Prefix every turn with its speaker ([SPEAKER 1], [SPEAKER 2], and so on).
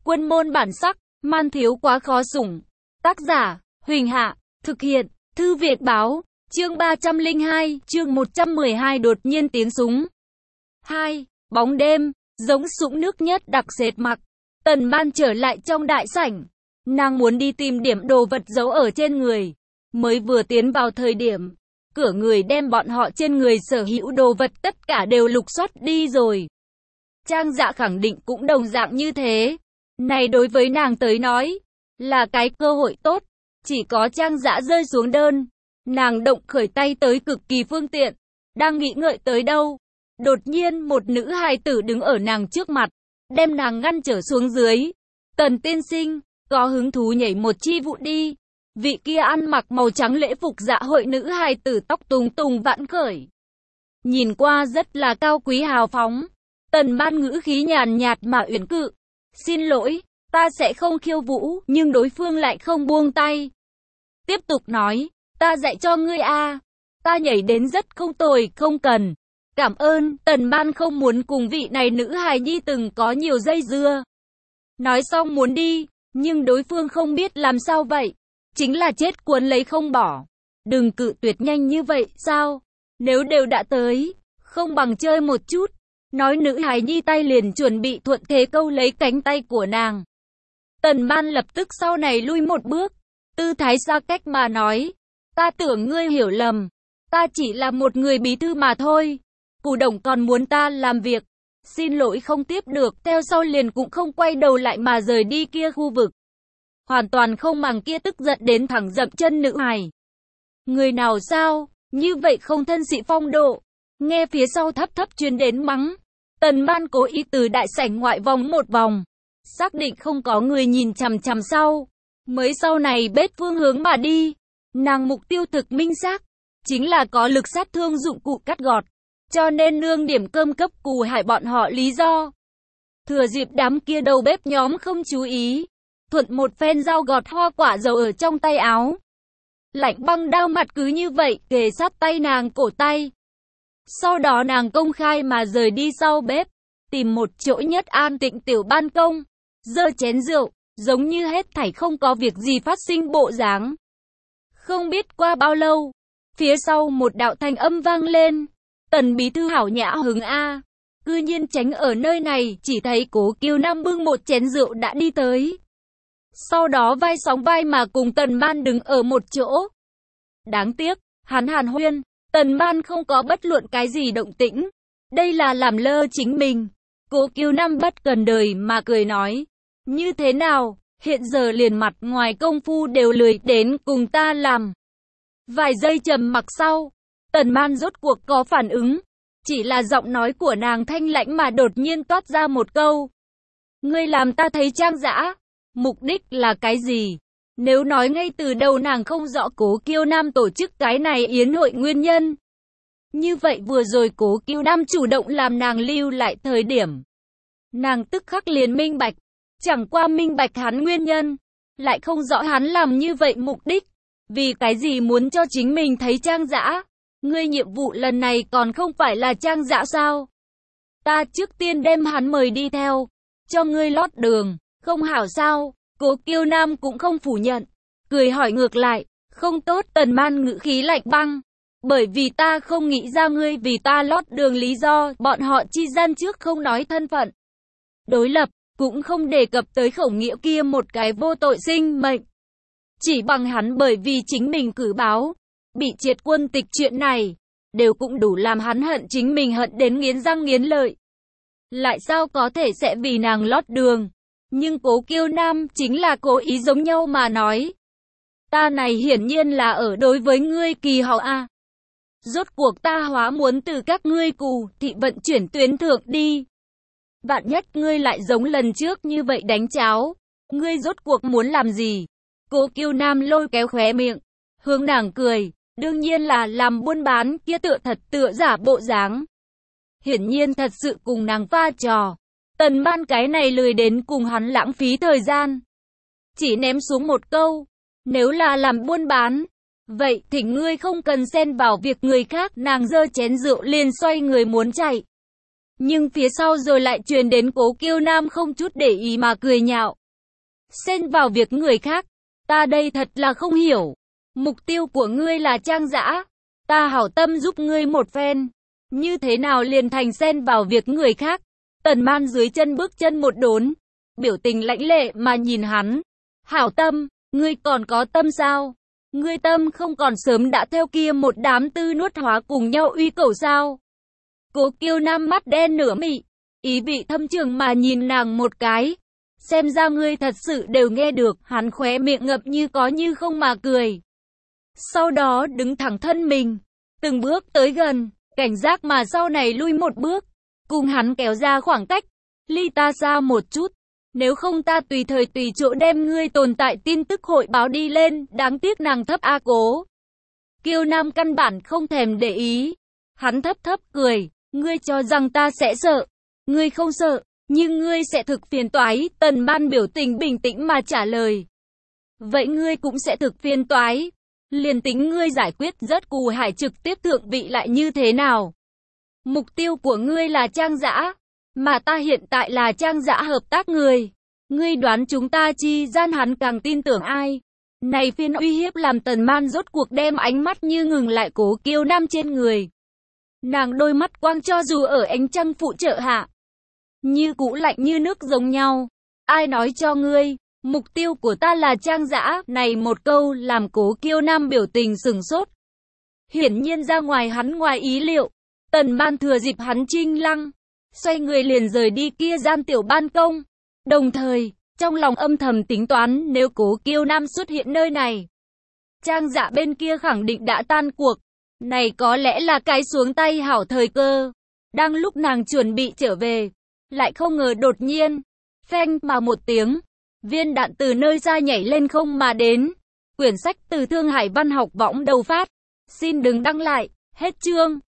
[SPEAKER 1] Quân môn bản sắc, man thiếu quá khó sủng. Tác giả, Huỳnh Hạ, thực hiện, Thư Viện Báo, chương 302, chương 112 đột nhiên tiếng súng. 2. Bóng đêm, giống sũng nước nhất đặc sệt mặc. Tần Ban trở lại trong đại sảnh. Nàng muốn đi tìm điểm đồ vật giấu ở trên người. Mới vừa tiến vào thời điểm, cửa người đem bọn họ trên người sở hữu đồ vật tất cả đều lục soát đi rồi. Trang Dạ khẳng định cũng đồng dạng như thế. Này đối với nàng tới nói, là cái cơ hội tốt. Chỉ có Trang Dạ rơi xuống đơn, nàng động khởi tay tới cực kỳ phương tiện. Đang nghĩ ngợi tới đâu, đột nhiên một nữ hài tử đứng ở nàng trước mặt, đem nàng ngăn trở xuống dưới. Tần tiên sinh, có hứng thú nhảy một chi vụ đi. Vị kia ăn mặc màu trắng lễ phục dạ hội nữ hài tử tóc tùng tùng vãn khởi. Nhìn qua rất là cao quý hào phóng. Tần Ban ngữ khí nhàn nhạt mà uyển cự. Xin lỗi, ta sẽ không khiêu vũ, nhưng đối phương lại không buông tay. Tiếp tục nói, ta dạy cho ngươi a, ta nhảy đến rất không tồi, không cần. Cảm ơn, Tần Ban không muốn cùng vị này nữ hài nhi từng có nhiều dây dưa. Nói xong muốn đi, nhưng đối phương không biết làm sao vậy. Chính là chết cuốn lấy không bỏ. Đừng cự tuyệt nhanh như vậy, sao? Nếu đều đã tới, không bằng chơi một chút. Nói nữ hài nhi tay liền chuẩn bị thuận thế câu lấy cánh tay của nàng. Tần Ban lập tức sau này lui một bước. Tư thái xa cách mà nói. Ta tưởng ngươi hiểu lầm. Ta chỉ là một người bí thư mà thôi. Cù Đồng còn muốn ta làm việc. Xin lỗi không tiếp được. Theo sau liền cũng không quay đầu lại mà rời đi kia khu vực. Hoàn toàn không màng kia tức giận đến thẳng dậm chân nữ hài. Người nào sao? Như vậy không thân sĩ phong độ. Nghe phía sau thấp thấp truyền đến mắng. Tần Ban cố ý từ đại sảnh ngoại vòng một vòng. Xác định không có người nhìn chằm chằm sau. Mới sau này bết phương hướng mà đi. Nàng mục tiêu thực minh xác. Chính là có lực sát thương dụng cụ cắt gọt. Cho nên nương điểm cơm cấp Cù Hải bọn họ lý do. Thừa dịp đám kia đầu bếp nhóm không chú ý. Thuận một phen dao gọt hoa quả dầu ở trong tay áo. Lạnh băng đao mặt cứ như vậy kề sát tay nàng cổ tay. Sau đó nàng công khai mà rời đi sau bếp. Tìm một chỗ nhất an tịnh tiểu ban công. Giơ chén rượu, giống như hết thảy không có việc gì phát sinh bộ dáng. Không biết qua bao lâu, phía sau một đạo thanh âm vang lên. Tần bí thư hảo nhã hứng a. Cư nhiên tránh ở nơi này, chỉ thấy Cố Kiều Nam bưng một chén rượu đã đi tới. Sau đó vai sóng vai mà cùng Tần Ban đứng ở một chỗ. Đáng tiếc, hắn hàn huyên, Tần Ban không có bất luận cái gì động tĩnh. Đây là làm lơ chính mình. Cố Kiều Nam bất cần đời mà cười nói. Như thế nào, hiện giờ liền mặt ngoài công phu đều lười đến cùng ta làm. Vài giây trầm mặc sau, Tần Ban rốt cuộc có phản ứng. Chỉ là giọng nói của nàng thanh lãnh mà đột nhiên toát ra một câu. Ngươi làm ta thấy Trang Dã. Mục đích là cái gì? Nếu nói ngay từ đầu nàng không rõ Cố Kiều Nam tổ chức cái này yến hội nguyên nhân. Như vậy vừa rồi Cố Kiều Nam chủ động làm nàng lưu lại thời điểm. Nàng tức khắc liền minh bạch. Chẳng qua minh bạch hắn nguyên nhân. Lại không rõ hắn làm như vậy mục đích. Vì cái gì muốn cho chính mình thấy Trang Dã? Ngươi nhiệm vụ lần này còn không phải là Trang Dã sao? Ta trước tiên đem hắn mời đi theo. Cho ngươi lót đường. Không hảo sao? Cố Kiều Nam cũng không phủ nhận. Cười hỏi ngược lại. Không tốt. Tần Ban ngữ khí lạnh băng. Bởi vì ta không nghĩ ra ngươi vì ta lót đường lý do. Bọn họ chi gian trước không nói thân phận đối lập. Cũng không đề cập tới khẩu nghĩa kia một cái vô tội sinh mệnh. Chỉ bằng hắn bởi vì chính mình cử báo. Bị triệt quân tịch chuyện này. Đều cũng đủ làm hắn hận chính mình hận đến nghiến răng nghiến lợi. Lại sao có thể sẽ vì nàng lót đường? Nhưng Cố Kiều Nam chính là cố ý giống nhau mà nói. Ta này hiển nhiên là ở đối với ngươi kỳ hảo a. Rốt cuộc ta hóa muốn từ các ngươi Cù thị vận chuyển tuyến thượng đi. Vạn nhất ngươi lại giống lần trước như vậy đánh cháo. Ngươi rốt cuộc muốn làm gì? Cố Kiều Nam lôi kéo khóe miệng. Hướng nàng cười. Đương nhiên là làm buôn bán kia tựa thật tựa giả bộ dáng. Hiển nhiên thật sự cùng nàng pha trò. Tần Ban cái này lười đến cùng hắn lãng phí thời gian. Chỉ ném xuống một câu. Nếu là làm buôn bán. Vậy thỉnh ngươi không cần xen vào việc người khác. Nàng giơ chén rượu liền xoay người muốn chạy. Nhưng phía sau rồi lại truyền đến Cố Kiêu Nam không chút để ý mà cười nhạo. Xen vào việc người khác, ta đây thật là không hiểu. Mục tiêu của ngươi là Trang Dã, ta hảo tâm giúp ngươi một phen, như thế nào liền thành xen vào việc người khác. Tần Man dưới chân bước chân một đốn, biểu tình lãnh lệ mà nhìn hắn. Hảo tâm, ngươi còn có tâm sao? Ngươi tâm không còn sớm đã theo kia một đám tư nuốt hóa cùng nhau uy cẩu sao? Cố Kiêu Nam mắt đen nửa mị, ý vị thâm trường mà nhìn nàng một cái. Xem ra ngươi thật sự đều nghe được, hắn khóe miệng ngập như có như không mà cười. Sau đó đứng thẳng thân mình, từng bước tới gần, cảnh giác mà sau này lui một bước, cùng hắn kéo ra khoảng cách, ly ta xa một chút, nếu không ta tùy thời tùy chỗ đem ngươi tồn tại tin tức hội báo đi lên, đáng tiếc nàng thấp a Cố. Kiêu Nam căn bản không thèm để ý, hắn thấp thấp cười, ngươi cho rằng ta sẽ sợ, ngươi không sợ, nhưng ngươi sẽ thực phiền toái. Tần Man biểu tình bình tĩnh mà trả lời. Vậy ngươi cũng sẽ thực phiền toái. Liền tính ngươi giải quyết rất Cù Hải trực tiếp thượng vị lại như thế nào? Mục tiêu của ngươi là Trang Dã, mà ta hiện tại là Trang Dã hợp tác người. Ngươi đoán chúng ta chi gian hắn càng tin tưởng ai? Này phiên uy hiếp làm Tần Man rốt cuộc đem ánh mắt như ngừng lại Cố Kiêu Nam trên người. Nàng đôi mắt quang cho dù ở ánh trăng phụ trợ hạ, như cũ lạnh như nước giống nhau. Ai nói cho ngươi, mục tiêu của ta là Trang Dã? Này một câu làm Cố Kiêu Nam biểu tình sửng sốt. Hiển nhiên ra ngoài hắn ngoài ý liệu. Tần Man thừa dịp hắn trinh lăng, xoay người liền rời đi kia gian tiểu ban công. Đồng thời, trong lòng âm thầm tính toán nếu Cố Kiêu Nam xuất hiện nơi này, Trang Dã bên kia khẳng định đã tan cuộc. Này có lẽ là cái xuống tay hảo thời cơ. Đang lúc nàng chuẩn bị trở về, lại không ngờ đột nhiên, phanh mà một tiếng, viên đạn từ nơi xa nhảy lên không mà đến. Quyển sách từ Thương Hải Văn học võng đầu phát. Xin đừng đăng lại, hết chương.